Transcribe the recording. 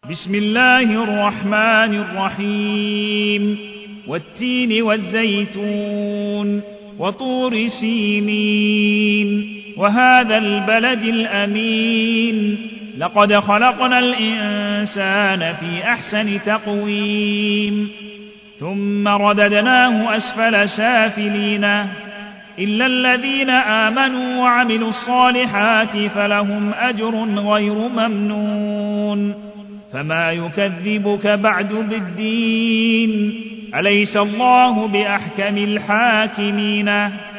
بسم الله الرحمن الرحيم والتين والزيتون وطور سينين وهذا البلد الأمين لقد خلقنا الإنسان في أحسن تقويم ثم رددناه أسفل سافلين إلا الذين آمنوا وعملوا الصالحات فلهم أجر غير ممنون فما يكذبك بعد بالدين أليس الله بأحكم الحاكمين